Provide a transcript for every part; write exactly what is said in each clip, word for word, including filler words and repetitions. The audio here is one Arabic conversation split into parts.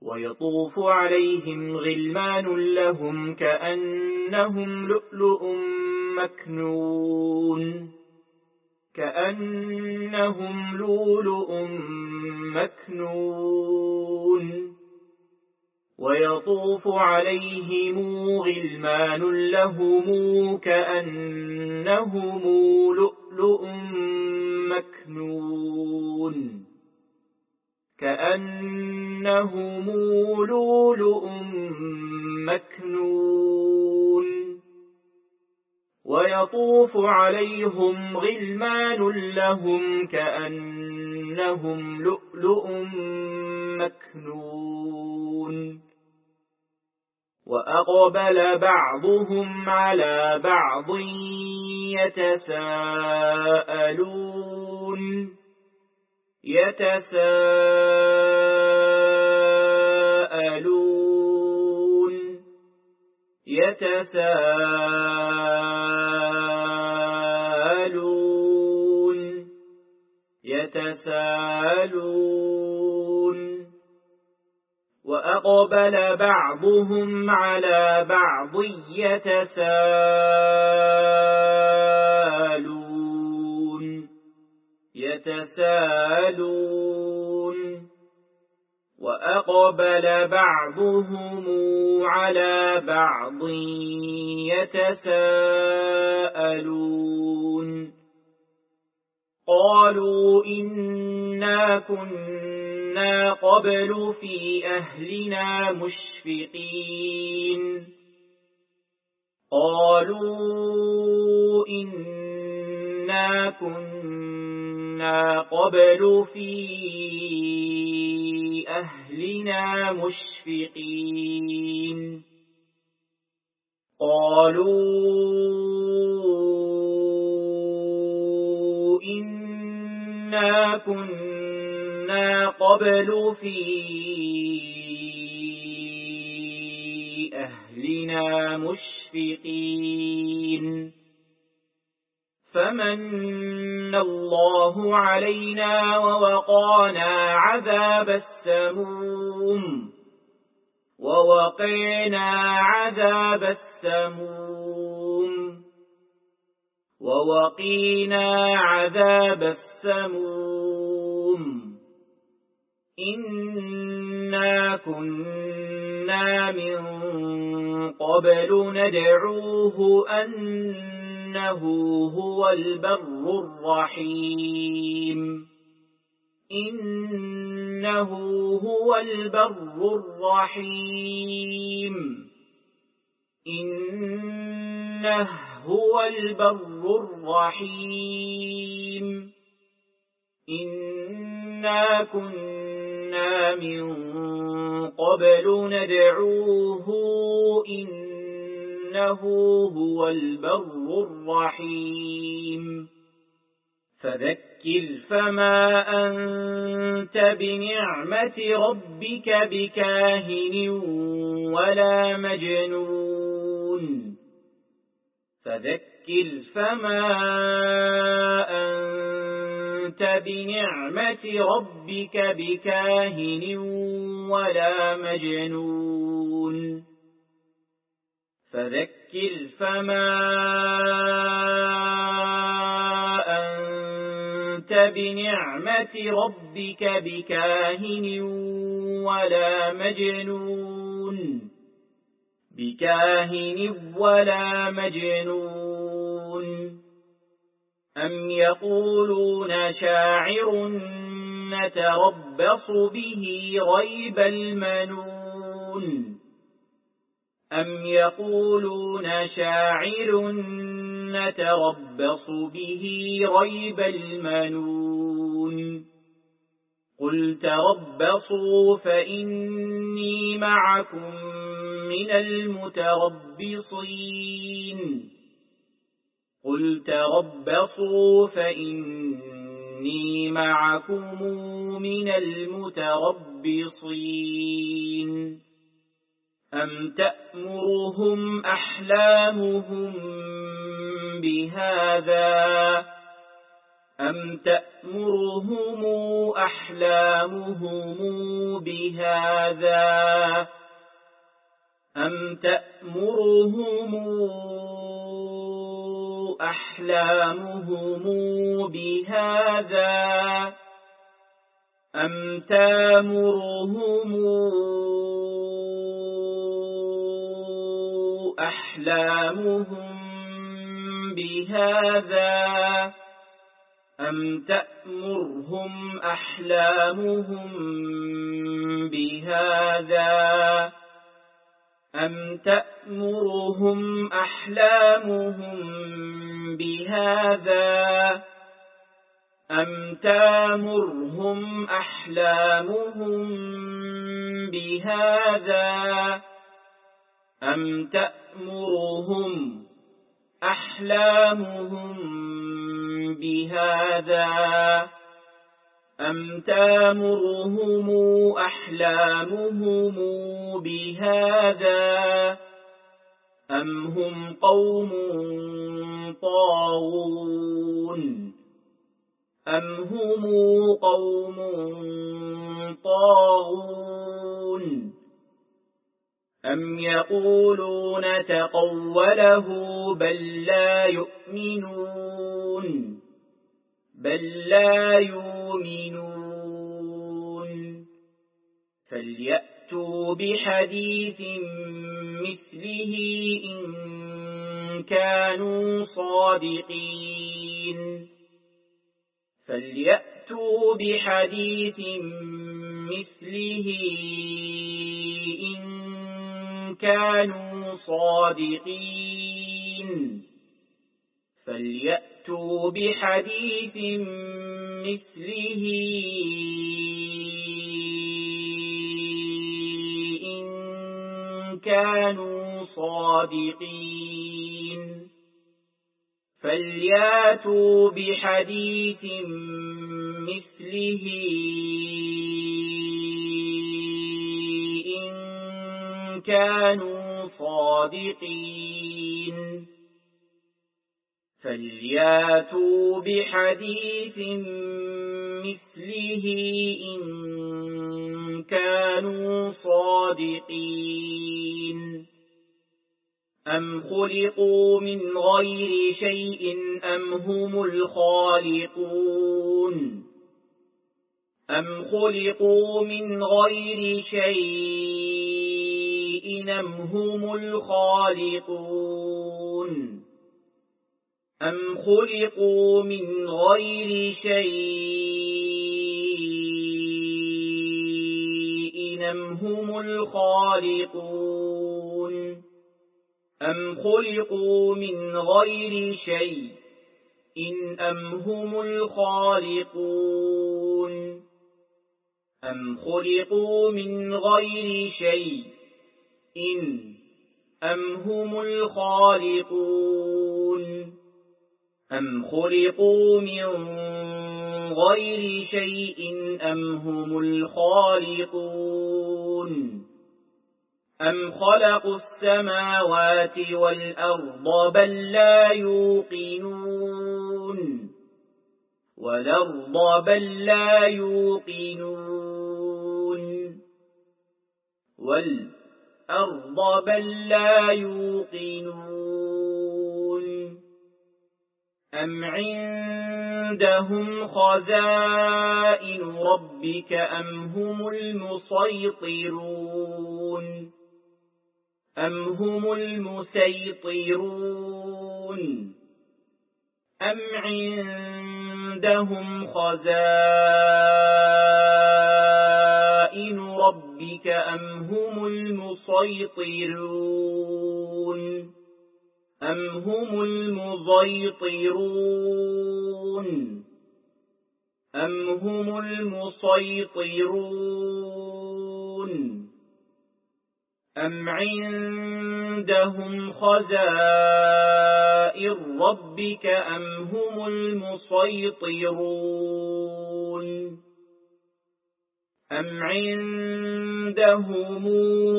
ويطوف عليهم غلمان لهم كأنهم لؤلؤ مكنون كأنهم لؤلؤ مكنون ويطوف عليهم غلمان لهم كأنهم لؤلؤ مكنون كأنهم لؤلؤ مكنون ويطوف عليهم غلمان لهم كأنهم لؤلؤ مكنون وأقبل بعضهم على بعض يتساءلون يتساءلون يتساءلون يتساءلون وأقبل بعضهم على بعض يتساءلون يتساءلون وأقبل بعضهم على بعض يتساءلون قالوا إنا كنا قبل في أهلنا مشفقين قالوا إنا كنا قبل في أهلنا مشفقين قالوا إنا كنا قبل في أهلنا مشفقين فمن الله علينا ووقانا عذاب السموم ووقينا عذاب السموم ووقينا عذاب السموم إنا كنا من قبل ندعوه أنه هو البر الرحيم إنه هو البر الرحيم إنه هو البر الرحيم إنا كنا من قبل ندعوه إنه هو البر الرحيم فذكر فما أنت بنعمة ربك بكاهن ولا مجنون فذكر فما أنت بنعمة ربك بكاهن ولا مجنون فذكر فما أنت بنعمة ربك بكاهن ولا مجنون بكاهن ولا مجنون أم يقولون شاعر نتربص به ريب المنون أم يقولون شاعر نتربص به ريب المنون قل تربصوا فإني معكم من المتربصين قل تربصوا فإني معكم من المتربصين أم تأمرهم أحلامهم بهذا أم تأمرهم أحلامهم بهذا أم تأمرهم أحلامهم بهذا أم تأمرهم أحلامهم بهذا أم تأمرهم أحلامهم بهذا أم تأمرهم أحلامهم بهذا أم تأمرهم أحلامهم بهذا أم تأمرهم أحلامهم بهذا أم تأمرهم أحلامهم بهذا أم هم قوم طاغون أم هم قوم طاغون أم يقولون تقوله بل لا يؤمنون بل لا يؤمنون فليأتوا بحديث مثله إن كانوا صادقين فليأتوا بحديث مثله إن كانوا صادقين فليأتوا بحديث مثله إن كانوا صادقين فليأتوا بحديث مثله إن كانوا صادقين فليأتوا بحديث مثله إن كانوا صادقين أم خلقوا من غير شيء أم هم الخالقون أم خلقوا من غير شيء أم هم الخالقون أم خلقوا من غير شيء أم هم الخالقون أم خلقوا من غير شيء أم هم الخالقون أم خلقوا من غير شيء أم هم الخالقون أم خلقوا من غير شيء أم هم الخالقون أم خلقوا السماوات والأرض بل لا يوقنون والأرض بل لا يوقنون والأرض بل لا يوقنون أم عندهم خزائن ربك أم هم المسيطرون أم هم المسيطرون أم عندهم خزائن ربك أم هم المسيطرون أم هم المسيطرون أم هم المسيطرون أم عندهم خزائن ربك أم هم المسيطرون أم عندهم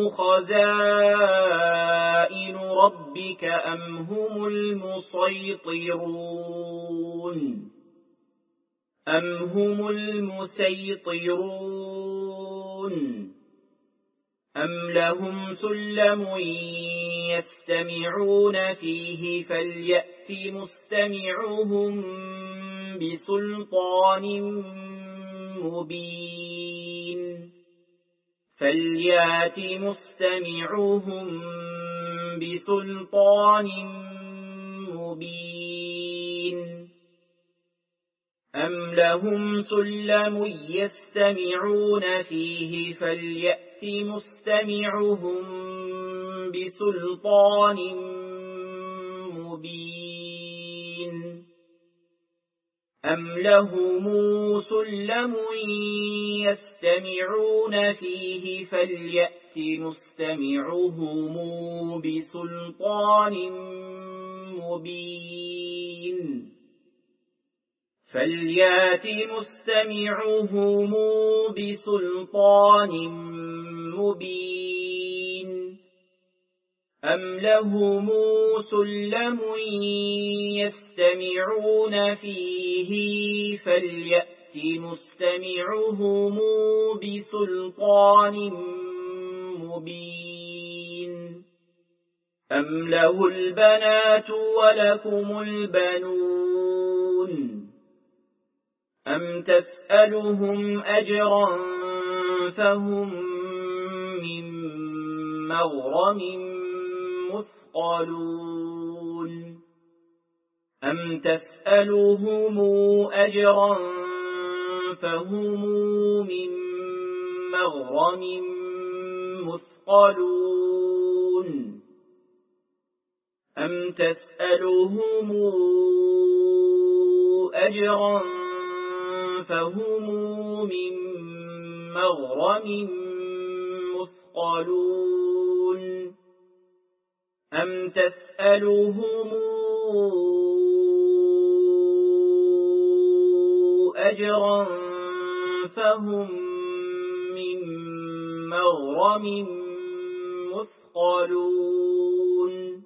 خزائن ربك أم هم المسيطرون أم هم المسيطرون أم لهم سلم يستمعون فيه فليأت مستمعهم بسلطان مبين فليأت مستمعهم بسلطان مبين أم لهم سلم يستمعون فيه فليأت مستمعهم بسلطان مبين أم لهم سلم يستمعون فيه فليأت مستمعهم بسلطان مبين فليأت مستمعهم بسلطان مبين أم لهم سلم يستمعون فيه فليأت مستمعهم بسلطان مبين أم له البنات ولكم البنون أم تسألهم أجرا فهم من مغرم مثقلون أم تسألهم أجرا فهم من مغرم مثقلون أم تسألهم أجرا فهم من مغرم مثقلون أم تسألهم أجرا فهم من مغرم مثقلون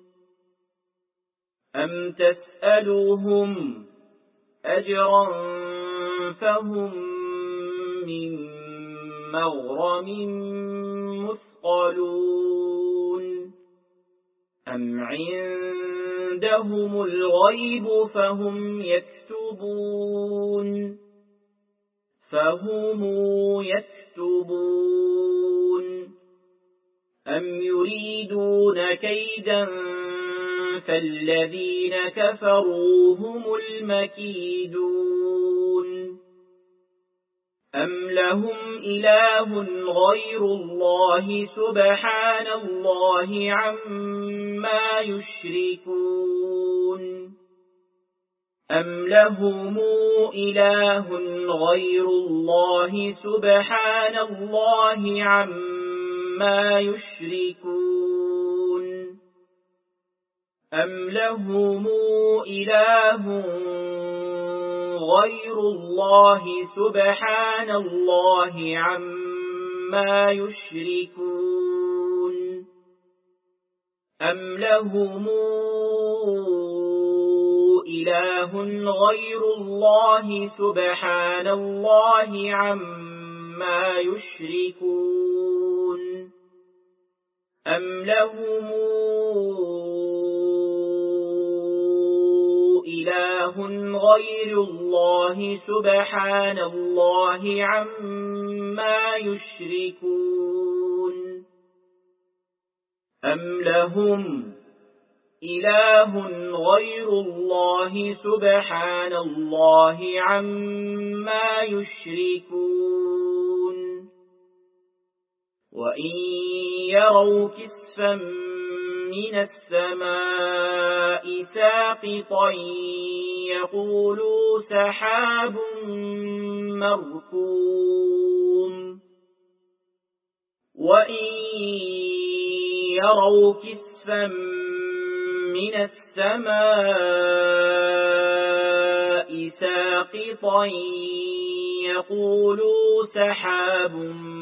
أم تسألهم أجرا فهم من مغرم مثقلون أم عندهم الغيب فهم يكتبون فهم يكتبون أم يريدون كيدا فالذين كفروا هم المكيدون أم لهم إله غير الله سبحان الله عما يشركون أم لهم إله غير الله سبحان الله عما يشركون أم لهم إله غير الله سبحان الله عما يشركون أم لهم إله غير الله سبحان الله عما يشركون أم لهم إله غير الله سبحان الله عما يشركون أم لهم إله غير الله سبحان الله عما يشركون وإن يروا كسفا من السماء ساقطا يقولوا سحاب مركوم وإن يروا كسفا من السماء ساقطا يقولوا سحاب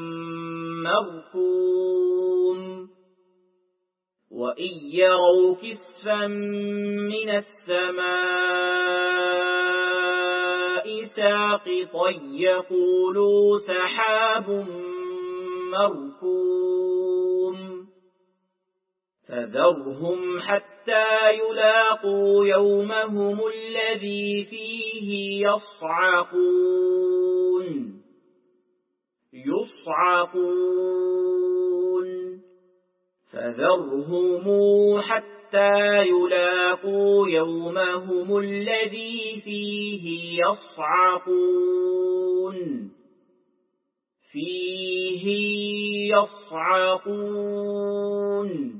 مركوم وإن يروا كسفا من السماء ساقطا يقولوا سحاب مركوم فذرهم حتى يلاقوا يومهم الذي فيه يصعقون يصعقون فذرهم حتى يلاقوا يومهم الذي فيه يصعقون فيه يصعقون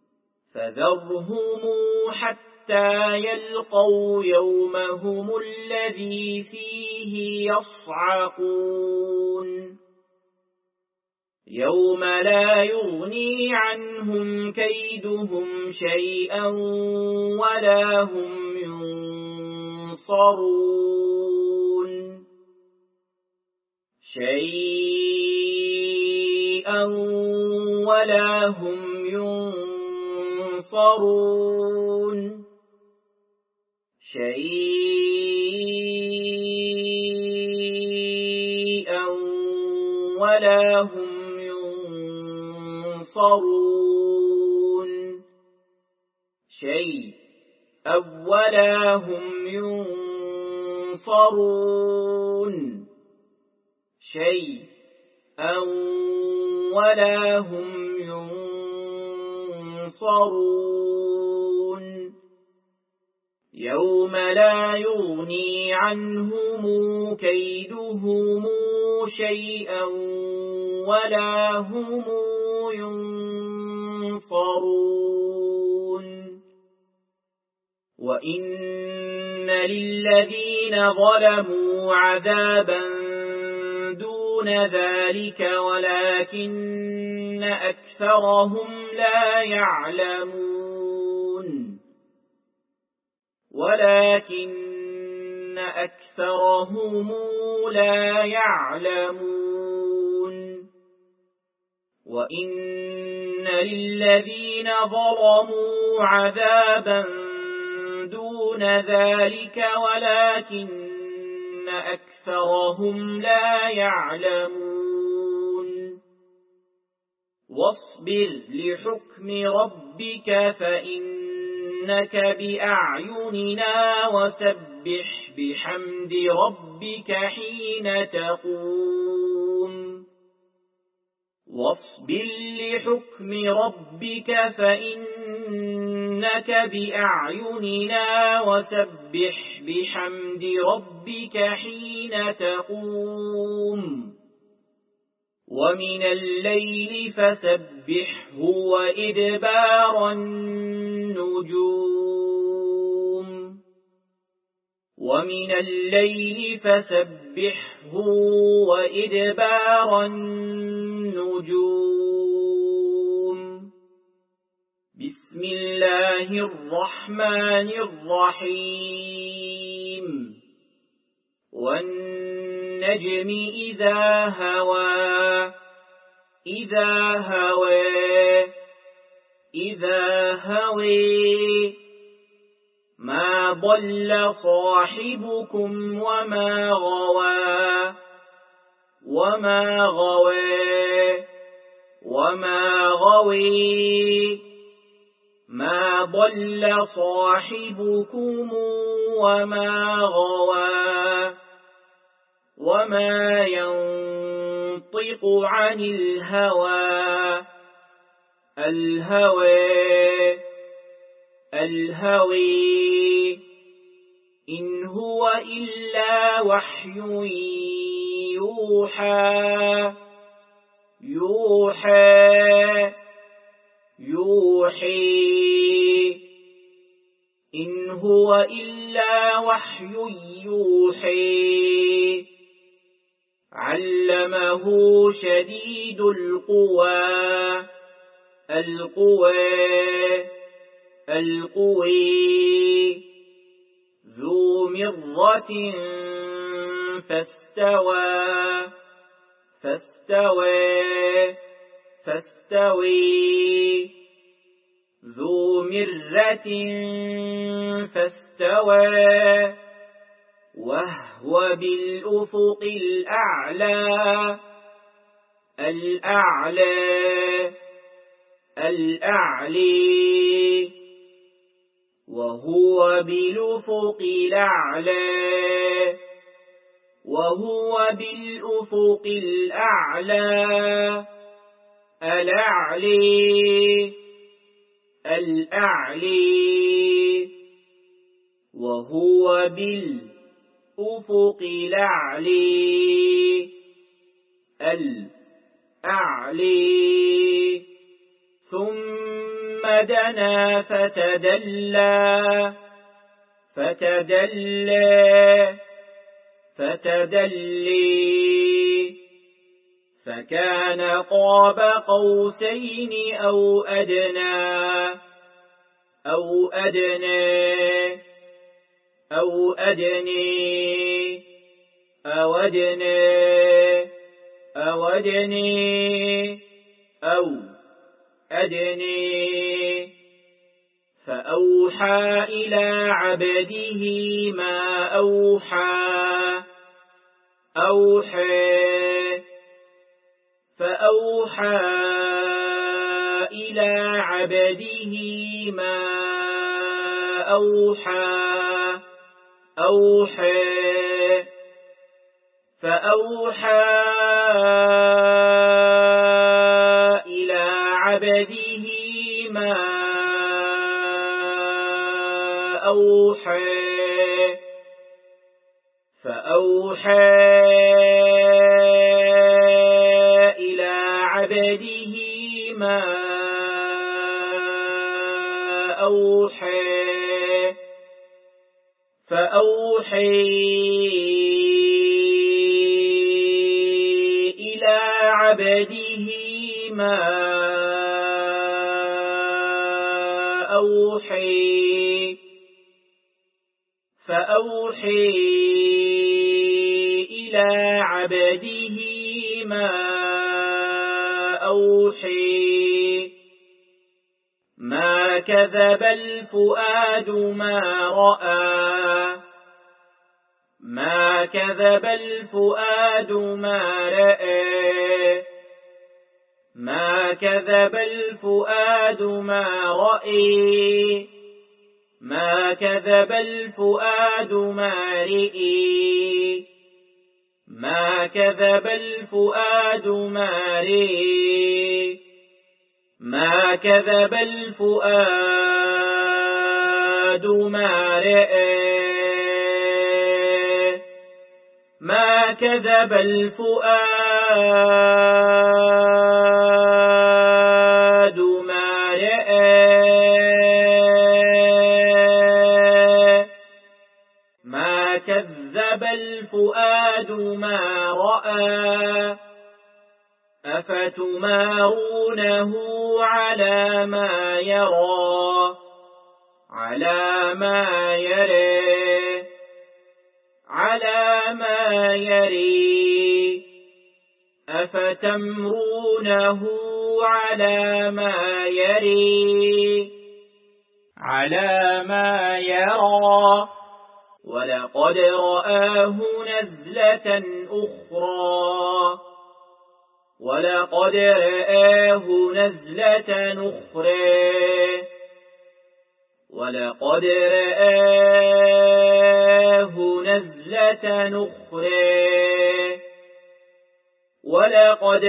فذرهم حتى يلقوا يومهم الذي فيه يصعقون يوم لا يغني عنهم كيدهم شيئا ولا هم ينصرون شيئا ولا هم ينصرون شيئا ولا هم ينصرون شيئا ولا هم ينصرون شيئا ولا هم ينصرون يوم لا يغني عنهم كيدهم شيئا ولا هم ينصرون وإن للذين ظلموا عذابا دون ذلك ولكن أكثرهم لا يعلمون ولكن أكثرهم لا يعلمون وإن للذين ظلموا عذابا دون ذلك ولكن أكثرهم لا يعلمون واصبر لحكم ربك فإنك بأعيننا وسبح بحمد ربك حين تقوم واصبر لحكم ربك فإنك بأعيننا وسبح بحمد ربك حين تقوم ومن الليل فسبحه وإدبار النجوم ومن الليل فسبحه وإدبار النجوم بسم الله الرحمن الرحيم والنجم إذا هوى إذا هوى إذا هوي ما ضل صاحبكم وما غوى وما غوى وما غوي ما ضل صاحبكم وما غوى وما ينطق عن الهوى الهوى الهوي إن هو إلا وحي يوحى يوحى يوحي إن هو إلا وحي يوحي علمه شديد القوى القوى القوي ذو مرة فاستوى فاستوى فاستوي ذو مرة فاستوى وهو بالأفق الأعلى الأعلى الأعلي وهو بالأفق الأعلى وهو بالأفق الأعلى الأعلي الأعلي وهو بالأفق الأعلي الأعلي ثم دنا فتدلى فتدلى فتدلي فكان قاب قوسين أو أدنى أو أدنى أو أدني أو أدني أو أدني أو أدني فأوحى إلى عبده ما أوحى أوحى فأوحى إلى عبده ما أوحى أوحى فأوحى إلى عبده ما أوحى فأوحى إلى عبده ما أوحى فأوحي إلى عبده ما أوحي فأوحي إلى عبده ما أوحي ما كذب الفؤاد ما رأى ما كذب الفؤاد ما رأى ما كذب الفؤاد ما رأى ما كذب الفؤاد ما رئي ما كذب الفؤاد ما رئي ما كذب الفؤاد ما رئي ما كذب الفؤاد ما رئي ما كذب الفؤاد ما رأى أفتمارونه على ما يرى على ما يرى على ما يري أفتمرونه على ما يري على ما يرى ولقد رآه نزلة أخرى ولقد رآه نزلة أخرى ولقد رآه نزلة أخرى ولقد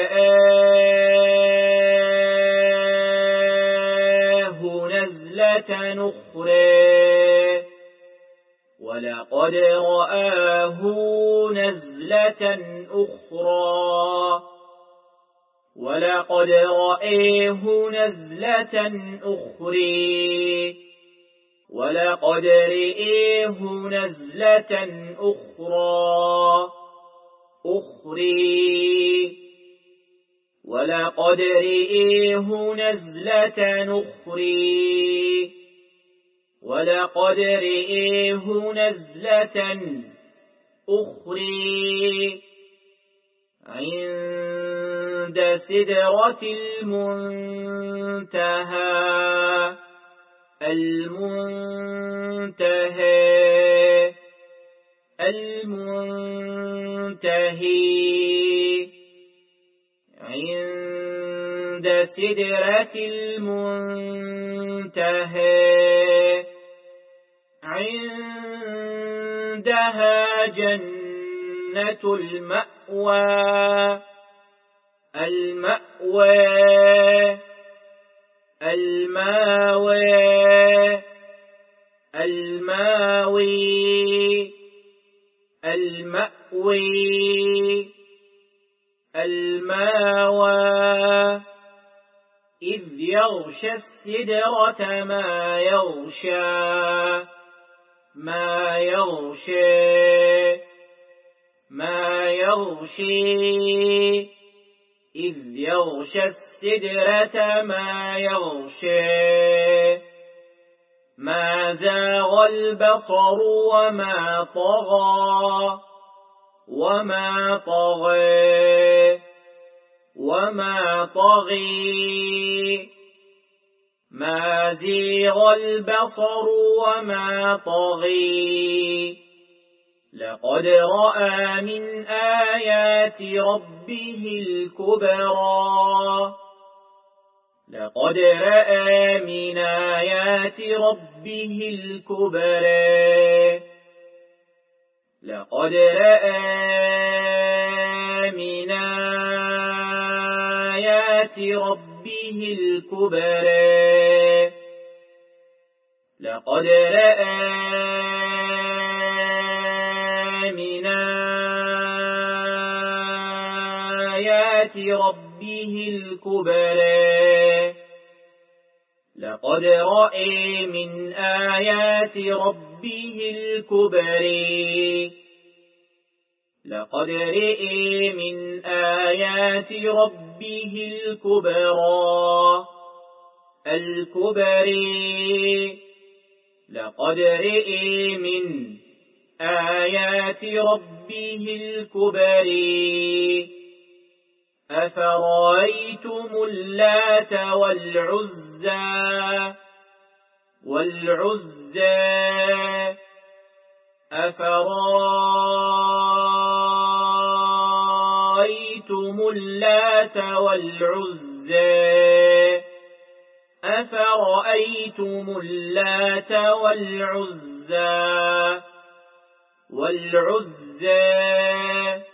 رآه نزلة أخرى ولقد رآه نزلة أخرى ولقد رآه نزلة أخرى ولقد رآه نزلة أخرى أخرى ولقد رآه نزلة أخرى ولقد رآه نزلة أخرى عند سدرة المنتهى المنتهى المنتهي عند سدرة المنتهى عندها جنة المأوى المأوى الماوى الماوي المأوي الماوى إذ يغشى السدرة ما يغشى ما يغشى ما يغشي إذ يغشى السدرة ما يغشى ما زاغ البصر وما طغى وما طغى وما طغي ما زيغ البصر وما طغي لقد رأى من آيات ربه الكبرى لقد رأى من آيات ربه الكبرى لقد رأى من آيات ربه الكبرى لقد رأى من آيات ربه الكبرى لقد رأى من آيات ربه الكبرى لقد رأى من آيات ربه الكبرى الكبرى لقد رأى من آيات ربه الكبرى أفرأيتم اللات والعزى والعزى أفرأيتم اللات والعزى أفرأيتم اللات والعزى والعزى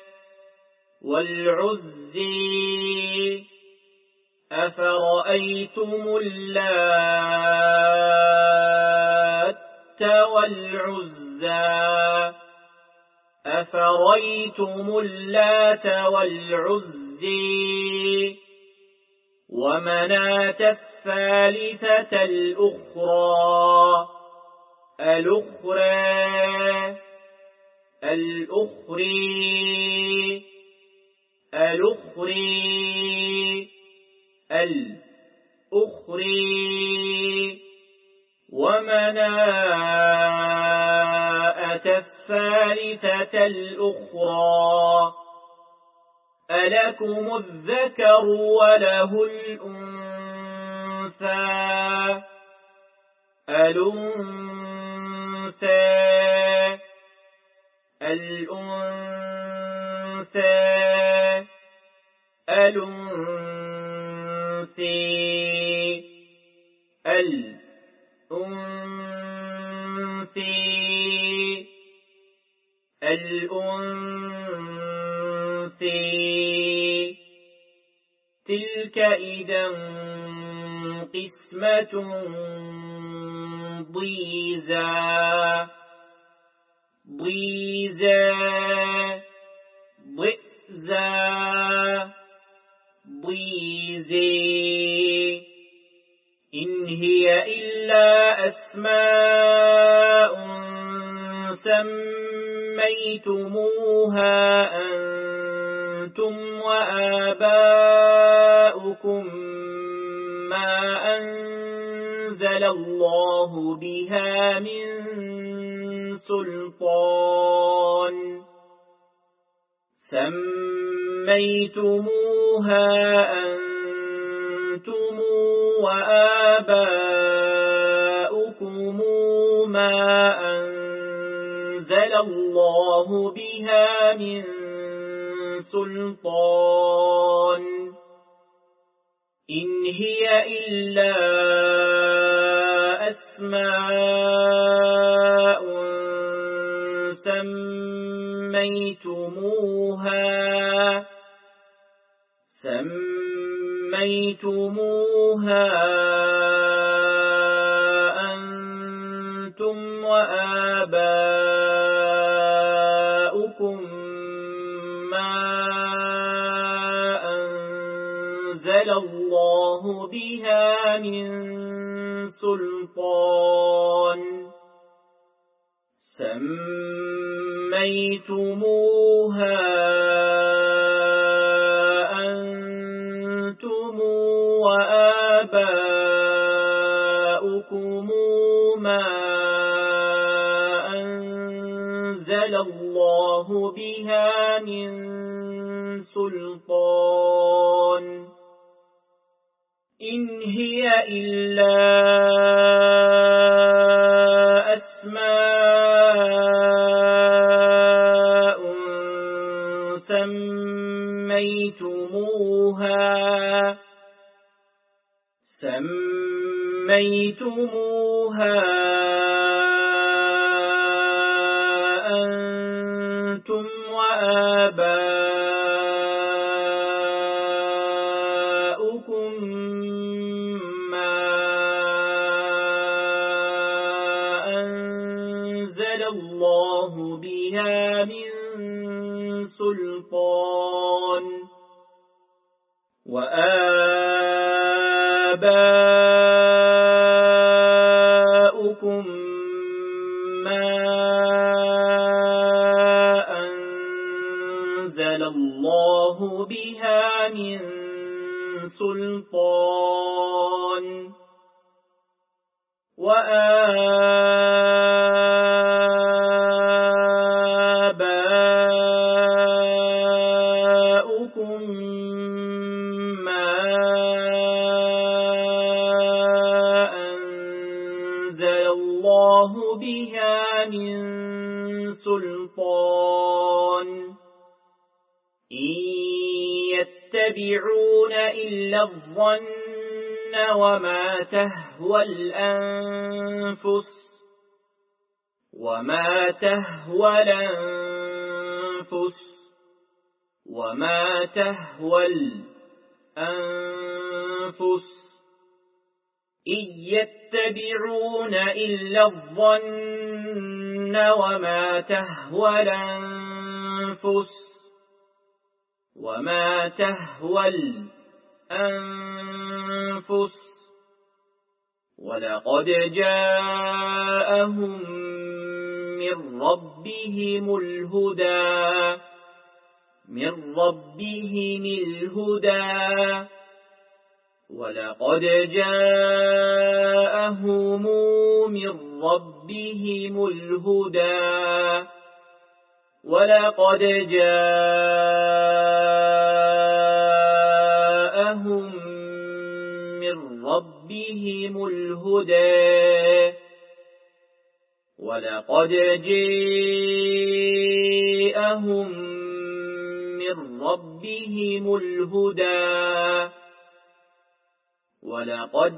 والعزي أفرأيتم اللات والعزى أفرأيتم اللات والعزي ومناة الثالثة الأخرى الأخرى الأخرى الأخرى الأخرى ومناة الثالثة الأخرى ألكم الذكر وله الأنثى الأنثى الأنثى الأنثى الأنثى الأنثى تلك إذا قسمة ضيزى ضيزى ضئزى ضيزي إن هي إلا أسماء سميتموها أنتم وآباؤكم ما أنزل الله بها من سلطان سميتموها أنتم وآباؤكم ما أنزل أنزل الله بها من سلطان إن هي إلا أسماء سميتموها سميتموها أنتم وآباؤكم ما أنزل الله بها من سلطان سميتموها أنتم وآباؤكم ما أنزل الله بها من سلطان إن هي إلا أسماء سميتموها سميتموها أنتم وآباؤكم ما أنزل الله بها من سلطان وآباؤكم ما أنزل الله بها من سلطان وآباؤكم ما أنزل الله بها من سلطان إن يتبعون إلا الظن وما تهوى الأنفس وما تهوى الأنفس وما تهوى الأنفس إن يتبعون إلا الظن وما تهوى الأنفس وما تهوى الأنفس ولقد جاءهم من ربهم الهدى من ربهم الهدى ولقد جاءهم من ربهم الهدى ولقد جاءهم من ربهم الهدى ولقد جاءهم من ربهم الهدى ولقد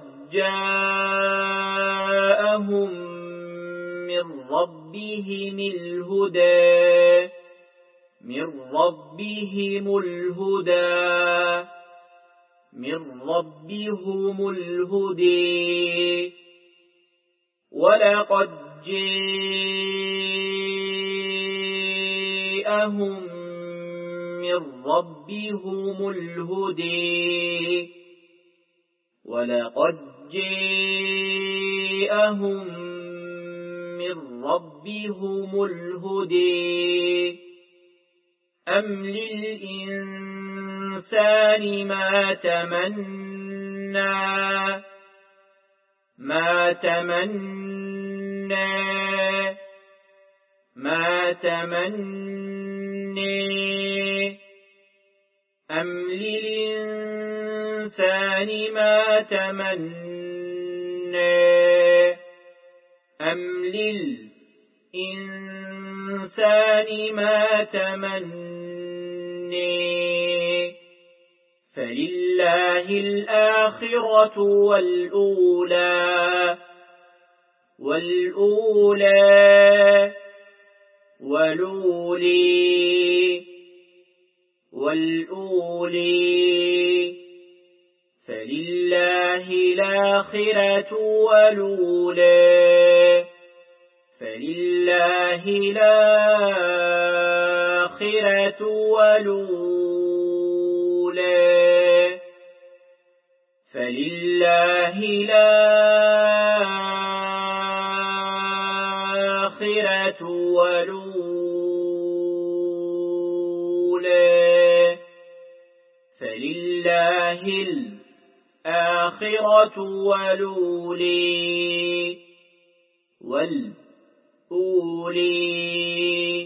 جاءهم من ربهم الهدى من ربهم الهدى من ربهم الهدى ولقد جاءهم من ربهم الهدى ولقد جاءهم من ربهم الهدى أم للإنسان ما تمنى ما تمنى ما تمنى أم للإنسان ما تمنى أم للإنسان الإنسان ما تمني فلله الآخرة والأولى والأولى والأولي والأولي فلله الآخرة والأولى فلله الآخرة والأولى فلله الآخرة والأولى فلله الآخرة والأولي والأولي